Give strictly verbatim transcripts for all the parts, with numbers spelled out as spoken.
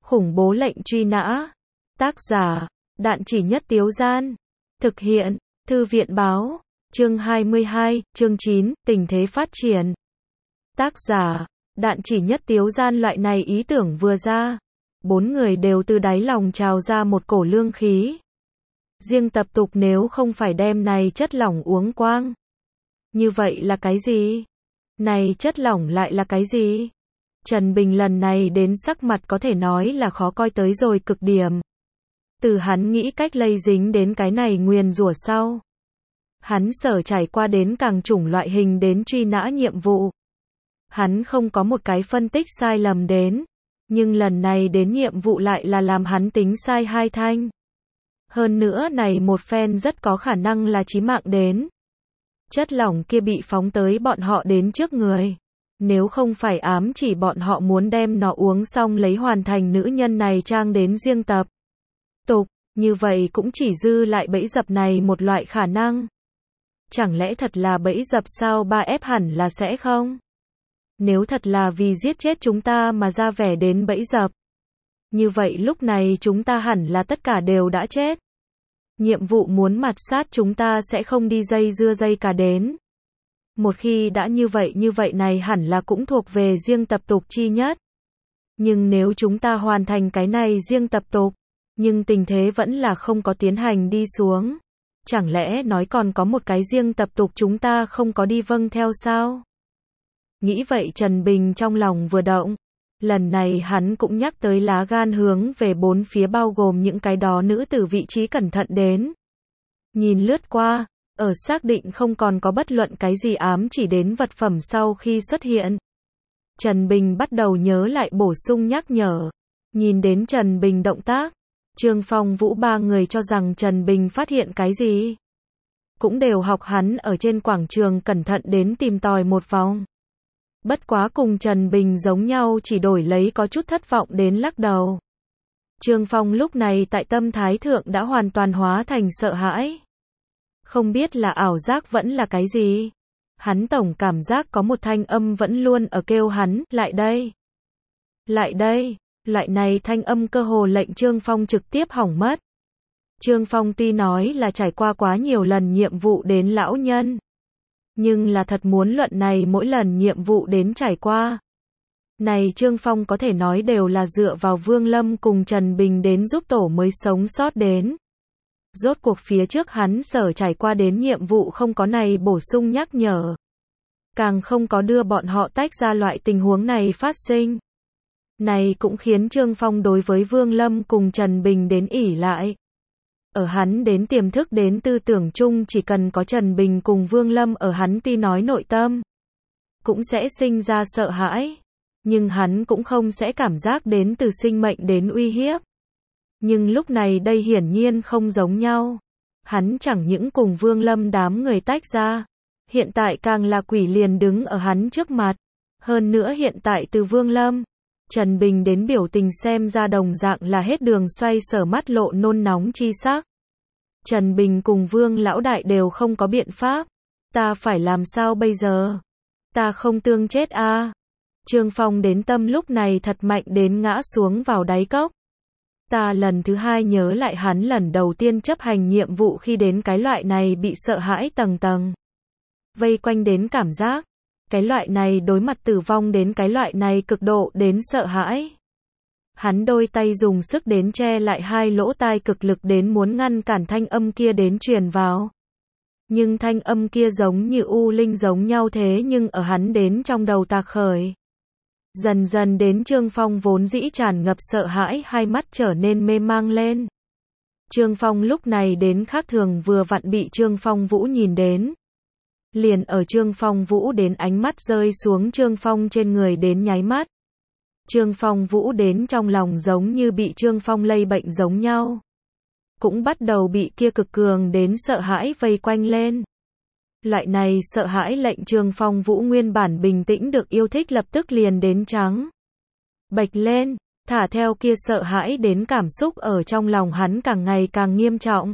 Khủng bố lệnh truy nã. Tác giả, Đạn Chỉ Nhất Tiếu Gian. Thực hiện, Thư viện Báo. Chương hai mươi hai, chương chín, tình thế phát triển. Tác giả, Đạn Chỉ Nhất Tiếu Gian. Loại này ý tưởng vừa ra, bốn người đều từ đáy lòng trào ra một cổ lương khí. Riêng tập tục nếu không phải đem này chất lỏng uống quang. Như vậy là cái gì? Này chất lỏng lại là cái gì? Trần Bình lần này đến sắc mặt có thể nói là khó coi tới rồi cực điểm. Từ hắn nghĩ cách lây dính đến cái này nguyền rủa sau. Hắn sở trải qua đến càng chủng loại hình đến truy nã nhiệm vụ. Hắn không có một cái phân tích sai lầm đến. Nhưng lần này đến nhiệm vụ lại là làm hắn tính sai hai thanh. Hơn nữa này một phen rất có khả năng là chí mạng đến. Chất lỏng kia bị phóng tới bọn họ đến trước người. Nếu không phải ám chỉ bọn họ muốn đem nó uống xong lấy hoàn thành nữ nhân này trang đến riêng tập tục, như vậy cũng chỉ dư lại bẫy dập này một loại khả năng. Chẳng lẽ thật là bẫy dập sao? Ba ép hẳn là sẽ không. Nếu thật là vì giết chết chúng ta mà ra vẻ đến bẫy dập, như vậy lúc này chúng ta hẳn là tất cả đều đã chết. Nhiệm vụ muốn mạt sát chúng ta sẽ không đi dây dưa dây cả đến. Một khi đã như vậy như vậy này hẳn là cũng thuộc về riêng tập tục chi nhất. Nhưng nếu chúng ta hoàn thành cái này riêng tập tục, nhưng tình thế vẫn là không có tiến hành đi xuống. Chẳng lẽ nói còn có một cái riêng tập tục chúng ta không có đi vâng theo sao? Nghĩ vậy Trần Bình trong lòng vừa động. Lần này hắn cũng nhắc tới lá gan hướng về bốn phía bao gồm những cái đó nữ tử vị trí cẩn thận đến. Nhìn lướt qua, ở xác định không còn có bất luận cái gì ám chỉ đến vật phẩm sau khi xuất hiện. Trần Bình bắt đầu nhớ lại bổ sung nhắc nhở. Nhìn đến Trần Bình động tác, Trương Phong Vũ ba người cho rằng Trần Bình phát hiện cái gì. Cũng đều học hắn ở trên quảng trường cẩn thận đến tìm tòi một vòng. Bất quá cùng Trần Bình giống nhau chỉ đổi lấy có chút thất vọng đến lắc đầu. Trương Phong lúc này tại tâm thái thượng đã hoàn toàn hóa thành sợ hãi. Không biết là ảo giác vẫn là cái gì. Hắn tổng cảm giác có một thanh âm vẫn luôn ở kêu hắn, lại đây. Lại đây, loại này thanh âm cơ hồ lệnh Trương Phong trực tiếp hỏng mất. Trương Phong tuy nói là trải qua quá nhiều lần nhiệm vụ đến lão nhân. Nhưng là thật muốn luận này mỗi lần nhiệm vụ đến trải qua. Này Trương Phong có thể nói đều là dựa vào Vương Lâm cùng Trần Bình đến giúp tổ mới sống sót đến. Rốt cuộc phía trước hắn sở trải qua đến nhiệm vụ không có này bổ sung nhắc nhở. Càng không có đưa bọn họ tách ra loại tình huống này phát sinh. Này cũng khiến Trương Phong đối với Vương Lâm cùng Trần Bình đến ỉ lại. Ở hắn đến tiềm thức đến tư tưởng chung chỉ cần có Trần Bình cùng Vương Lâm ở hắn ti nói nội tâm. Cũng sẽ sinh ra sợ hãi. Nhưng hắn cũng không sẽ cảm giác đến từ sinh mệnh đến uy hiếp. Nhưng lúc này đây hiển nhiên không giống nhau. Hắn chẳng những cùng Vương Lâm đám người tách ra. Hiện tại càng là quỷ liền đứng ở hắn trước mặt. Hơn nữa hiện tại từ Vương Lâm, Trần Bình đến biểu tình xem ra đồng dạng là hết đường xoay sở mắt lộ nôn nóng chi sắc. Trần Bình cùng Vương lão đại đều không có biện pháp. Ta phải làm sao bây giờ? Ta không tương chết a. À? Trương Phong đến tâm lúc này thật mạnh đến ngã xuống vào đáy cốc. Ta lần thứ hai nhớ lại hắn lần đầu tiên chấp hành nhiệm vụ khi đến cái loại này bị sợ hãi tầng tầng. Vây quanh đến cảm giác. Cái loại này đối mặt tử vong đến cái loại này cực độ đến sợ hãi. Hắn đôi tay dùng sức đến che lại hai lỗ tai cực lực đến muốn ngăn cản thanh âm kia đến truyền vào. Nhưng thanh âm kia giống như u linh giống nhau thế nhưng ở hắn đến trong đầu tạc khởi. Dần dần đến Trương Phong vốn dĩ tràn ngập sợ hãi hai mắt trở nên mê mang lên. Trương Phong lúc này đến khác thường vừa vặn bị Trương Phong Vũ nhìn đến. Liền ở Trương Phong Vũ đến ánh mắt rơi xuống Trương Phong trên người đến nháy mắt. Trương Phong Vũ đến trong lòng giống như bị Trương Phong lây bệnh giống nhau. Cũng bắt đầu bị kia cực cường đến sợ hãi vây quanh lên. Loại này sợ hãi lệnh Trương Phong Vũ nguyên bản bình tĩnh được yêu thích lập tức liền đến trắng bệch lên, thả theo kia sợ hãi đến cảm xúc ở trong lòng hắn càng ngày càng nghiêm trọng.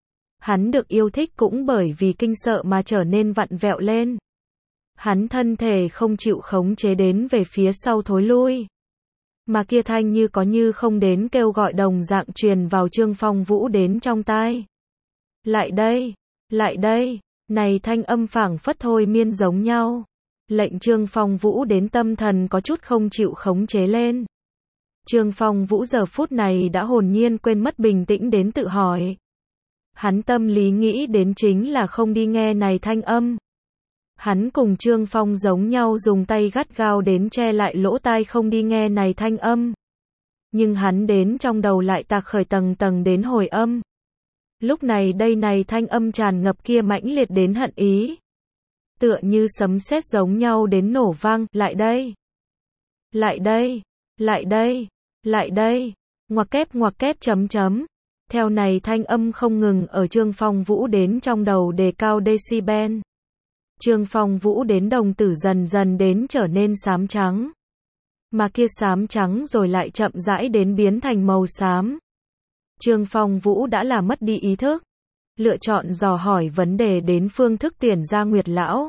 Hắn được yêu thích cũng bởi vì kinh sợ mà trở nên vặn vẹo lên. Hắn thân thể không chịu khống chế đến về phía sau thối lui. Mà kia thanh như có như không đến kêu gọi đồng dạng truyền vào Trương Phong Vũ đến trong tai. Lại đây, lại đây, này thanh âm phảng phất thôi miên giống nhau. Lệnh Trương Phong Vũ đến tâm thần có chút không chịu khống chế lên. Trương Phong Vũ giờ phút này đã hồn nhiên quên mất bình tĩnh đến tự hỏi. Hắn tâm lý nghĩ đến chính là không đi nghe này thanh âm. Hắn cùng Trương Phong giống nhau dùng tay gắt gao đến che lại lỗ tai không đi nghe này thanh âm. Nhưng hắn đến trong đầu lại tạc khởi tầng tầng đến hồi âm. Lúc này đây này thanh âm tràn ngập kia mãnh liệt đến hận ý. Tựa như sấm sét giống nhau đến nổ vang, lại đây. Lại đây, lại đây, lại đây, ngoặc kép ngoặc kép chấm chấm. Theo này thanh âm không ngừng ở Trương Phong Vũ đến trong đầu đề cao decibel. Trương Phong Vũ đến đồng tử dần dần đến trở nên xám trắng. Mà kia xám trắng rồi lại chậm rãi đến biến thành màu xám. Trương Phong Vũ đã là mất đi ý thức. Lựa chọn dò hỏi vấn đề đến phương thức tiền ra Nguyệt Lão.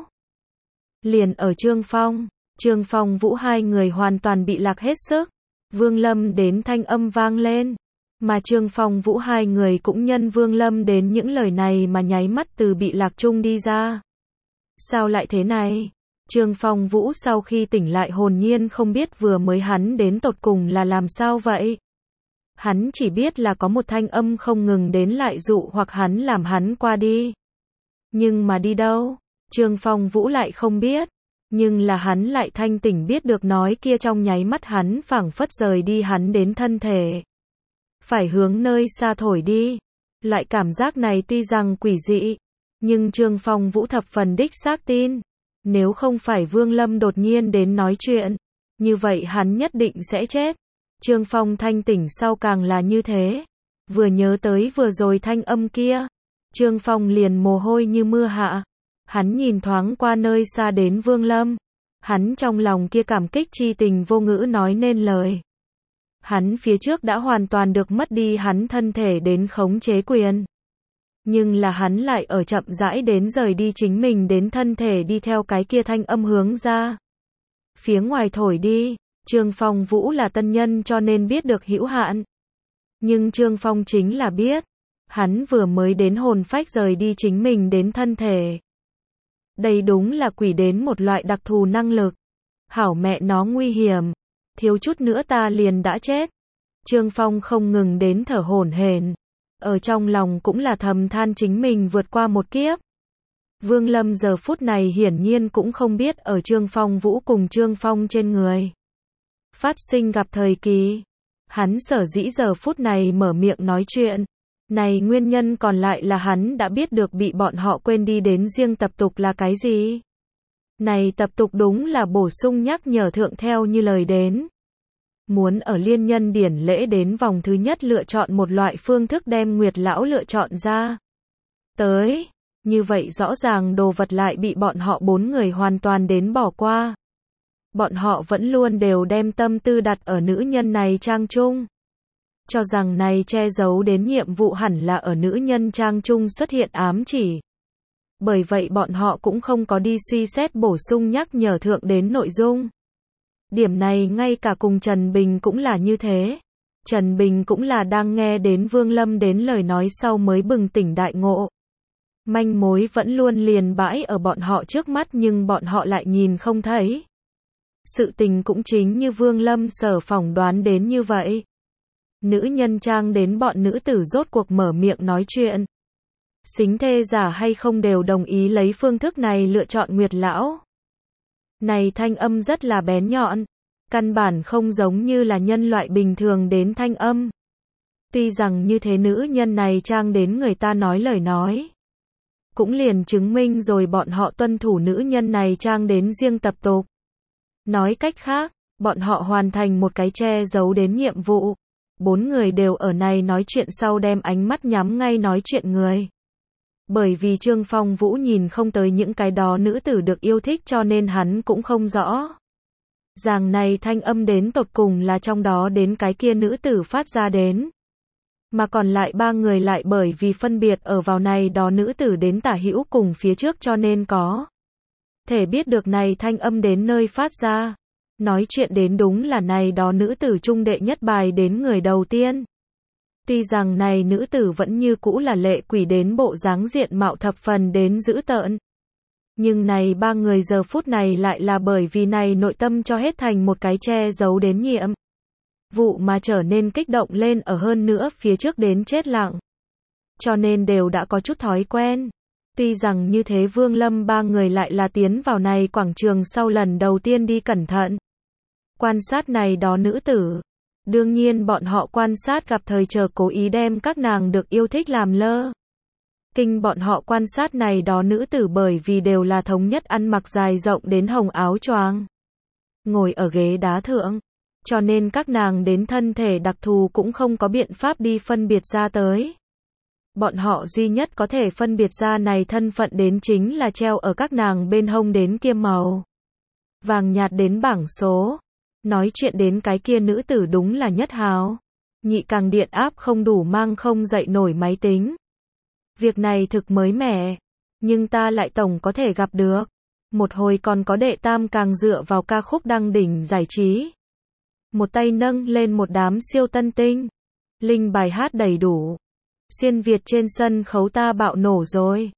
Liền ở Trương Phong, Trương Phong Vũ hai người hoàn toàn bị lạc hết sức. Vương Lâm đến thanh âm vang lên. Mà Trương Phong Vũ hai người cũng nhân Vương Lâm đến những lời này mà nháy mắt từ bị lạc chung đi ra. Sao lại thế này? Trương Phong Vũ sau khi tỉnh lại hồn nhiên không biết vừa mới hắn đến tột cùng là làm sao vậy. Hắn chỉ biết là có một thanh âm không ngừng đến lại dụ hoặc hắn làm hắn qua đi. Nhưng mà đi đâu? Trương Phong Vũ lại không biết. Nhưng là hắn lại thanh tỉnh biết được nói kia trong nháy mắt hắn phảng phất rời đi hắn đến thân thể. Phải hướng nơi xa thổi đi. Loại cảm giác này tuy rằng quỷ dị. Nhưng Trương Phong Vũ thập phần đích xác tin. Nếu không phải Vương Lâm đột nhiên đến nói chuyện. Như vậy hắn nhất định sẽ chết. Trương Phong thanh tỉnh sau càng là như thế. Vừa nhớ tới vừa rồi thanh âm kia. Trương Phong liền mồ hôi như mưa hạ. Hắn nhìn thoáng qua nơi xa đến Vương Lâm. Hắn trong lòng kia cảm kích chi tình vô ngữ nói nên lời. Hắn phía trước đã hoàn toàn được mất đi hắn thân thể đến khống chế quyền. Nhưng là hắn lại ở chậm rãi đến rời đi chính mình đến thân thể đi theo cái kia thanh âm hướng ra. Phía ngoài thổi đi, Trương Phong Vũ là tân nhân cho nên biết được hữu hạn. Nhưng Trương Phong chính là biết. Hắn vừa mới đến hồn phách rời đi chính mình đến thân thể. Đây đúng là quỷ đến một loại đặc thù năng lực. Hảo mẹ nó nguy hiểm. Thiếu chút nữa ta liền đã chết. Trương Phong không ngừng đến thở hổn hển. Ở trong lòng cũng là thầm than chính mình vượt qua một kiếp. Vương Lâm giờ phút này hiển nhiên cũng không biết ở Trương Phong Vũ cùng Trương Phong trên người. Phát sinh gặp thời kỳ. Hắn sở dĩ giờ phút này mở miệng nói chuyện. Này nguyên nhân còn lại là hắn đã biết được bị bọn họ quên đi đến riêng tập tục là cái gì. Này tập tục đúng là bổ sung nhắc nhở thượng theo như lời đến. Muốn ở liên nhân điển lễ đến vòng thứ nhất lựa chọn một loại phương thức đem Nguyệt Lão lựa chọn ra. Tới, như vậy rõ ràng đồ vật lại bị bọn họ bốn người hoàn toàn đến bỏ qua. Bọn họ vẫn luôn đều đem tâm tư đặt ở nữ nhân này trang trung. Cho rằng này che giấu đến nhiệm vụ hẳn là ở nữ nhân trang trung xuất hiện ám chỉ. Bởi vậy bọn họ cũng không có đi suy xét bổ sung nhắc nhở thượng đến nội dung. Điểm này ngay cả cùng Trần Bình cũng là như thế. Trần Bình cũng là đang nghe đến Vương Lâm đến lời nói sau mới bừng tỉnh đại ngộ. Manh mối vẫn luôn liền bãi ở bọn họ trước mắt nhưng bọn họ lại nhìn không thấy. Sự tình cũng chính như Vương Lâm sở phỏng đoán đến như vậy. Nữ nhân trang đến bọn nữ tử rốt cuộc mở miệng nói chuyện. Xính thê giả hay không đều đồng ý lấy phương thức này lựa chọn Nguyệt Lão. Này thanh âm rất là bén nhọn. Căn bản không giống như là nhân loại bình thường đến thanh âm. Tuy rằng như thế nữ nhân này trang đến người ta nói lời nói. Cũng liền chứng minh rồi bọn họ tuân thủ nữ nhân này trang đến riêng tập tục. Nói cách khác, bọn họ hoàn thành một cái che giấu đến nhiệm vụ. Bốn người đều ở này nói chuyện sau đem ánh mắt nhắm ngay nói chuyện người. Bởi vì Trương Phong Vũ nhìn không tới những cái đó nữ tử được yêu thích cho nên hắn cũng không rõ. Rằng này thanh âm đến tột cùng là trong đó đến cái kia nữ tử phát ra đến. Mà còn lại ba người lại bởi vì phân biệt ở vào này đó nữ tử đến tả hữu cùng phía trước cho nên có thể biết được này thanh âm đến nơi phát ra. Nói chuyện đến đúng là này đó nữ tử trung đệ nhất bài đến người đầu tiên. Tuy rằng này nữ tử vẫn như cũ là lệ quỷ đến bộ dáng diện mạo thập phần đến dữ tợn. Nhưng này ba người giờ phút này lại là bởi vì này nội tâm cho hết thành một cái che giấu đến nhiệm vụ mà trở nên kích động lên, ở hơn nữa phía trước đến chết lặng. Cho nên đều đã có chút thói quen. Tuy rằng như thế Vương Lâm ba người lại là tiến vào này quảng trường sau lần đầu tiên đi cẩn thận quan sát này đó nữ tử. Đương nhiên bọn họ quan sát gặp thời chờ cố ý đem các nàng được yêu thích làm lơ. Kinh bọn họ quan sát này đó nữ tử bởi vì đều là thống nhất ăn mặc dài rộng đến hồng áo choàng, ngồi ở ghế đá thượng. Cho nên các nàng đến thân thể đặc thù cũng không có biện pháp đi phân biệt ra tới. Bọn họ duy nhất có thể phân biệt ra này thân phận đến chính là treo ở các nàng bên hông đến kia màu vàng nhạt đến bảng số. Nói chuyện đến cái kia nữ tử đúng là nhất hào. Nhị càng điện áp không đủ mang không dậy nổi máy tính. Việc này thực mới mẻ. Nhưng ta lại tổng có thể gặp được. Một hồi còn có đệ tam càng dựa vào ca khúc đăng đỉnh giải trí. Một tay nâng lên một đám siêu tân tinh. Linh bài hát đầy đủ. Xuyên Việt trên sân khấu ta bạo nổ rồi.